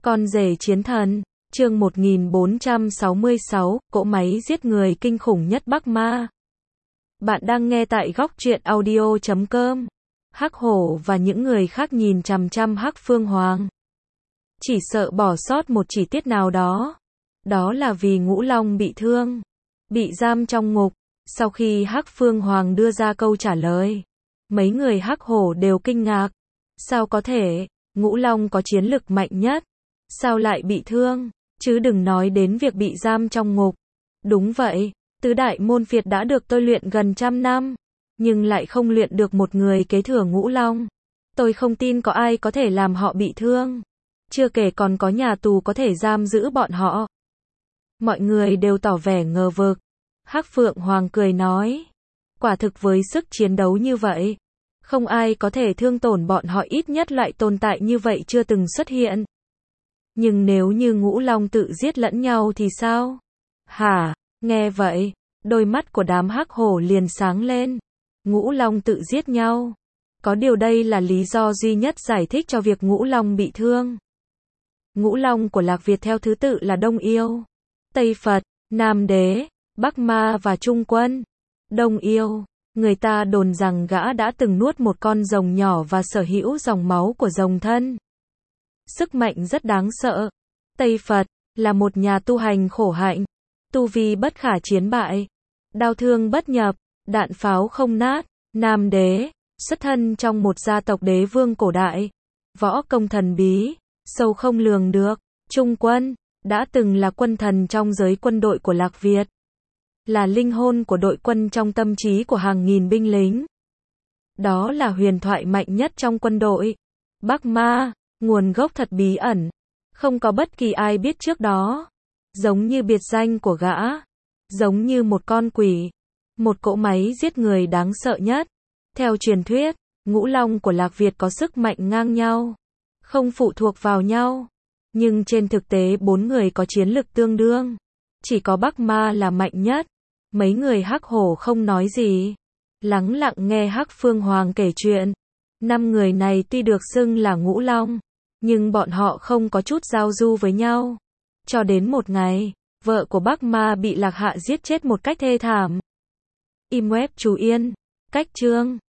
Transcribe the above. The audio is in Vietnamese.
Con rể chiến thần, chương 1466, cỗ máy giết người kinh khủng nhất Bắc Ma. Bạn đang nghe tại góc truyện audio.com. Hắc Hổ và những người khác nhìn chằm chằm Hắc Phương Hoàng. Chỉ sợ bỏ sót một chi tiết nào đó. Đó là vì Ngũ Long bị thương, bị giam trong ngục. Sau khi Hắc Phương Hoàng đưa ra câu trả lời, mấy người Hắc Hổ đều kinh ngạc. Sao có thể, Ngũ Long có chiến lực mạnh nhất, sao lại bị thương, chứ đừng nói đến việc bị giam trong ngục. Đúng vậy, tứ đại môn phiệt đã được tôi luyện gần 100 năm, nhưng lại không luyện được một người kế thừa Ngũ Long. Tôi không tin có ai có thể làm họ bị thương. Chưa kể còn có nhà tù có thể giam giữ bọn họ. Mọi người đều tỏ vẻ ngờ vực. Hắc Phượng Hoàng cười nói, quả thực với sức chiến đấu như vậy, không ai có thể thương tổn bọn họ, ít nhất loại tồn tại như vậy chưa từng xuất hiện. Nhưng nếu như Ngũ Long tự giết lẫn nhau thì sao? Hả? Nghe vậy, đôi mắt của đám Hắc Hổ liền sáng lên. Ngũ Long tự giết nhau. Có điều đây là lý do duy nhất giải thích cho việc Ngũ Long bị thương. Ngũ Long của Lạc Việt theo thứ tự là Đông Yêu, Tây Phật, Nam Đế, Bắc Ma và Trung Quân. Đông Yêu, người ta đồn rằng gã đã từng nuốt một con rồng nhỏ và sở hữu dòng máu của rồng thân. Sức mạnh rất đáng sợ. Tây Phật, là một nhà tu hành khổ hạnh, tu vi bất khả chiến bại, đao thương bất nhập, đạn pháo không nát. Nam Đế, xuất thân trong một gia tộc đế vương cổ đại, võ công thần bí, sâu không lường được. Trung Quân, đã từng là quân thần trong giới quân đội của Lạc Việt, là linh hồn của đội quân trong tâm trí của hàng nghìn binh lính. Đó là huyền thoại mạnh nhất trong quân đội. Bắc Ma, nguồn gốc thật bí ẩn, không có bất kỳ ai biết trước đó. Giống như biệt danh của gã, giống như một con quỷ, một cỗ máy giết người đáng sợ nhất. Theo truyền thuyết, Ngũ Long của Lạc Việt có sức mạnh ngang nhau, không phụ thuộc vào nhau. Nhưng trên thực tế bốn người có chiến lực tương đương. Chỉ có Bắc Ma là mạnh nhất. Mấy người Hắc Hổ không nói gì, lắng lặng nghe Hắc Phương Hoàng kể chuyện. 5 người này tuy được xưng là Ngũ Long, nhưng bọn họ không có chút giao du với nhau. Cho đến một ngày, vợ của Bắc Ma bị Lạc Hạ giết chết một cách thê thảm. Im web chú Yên, cách chương.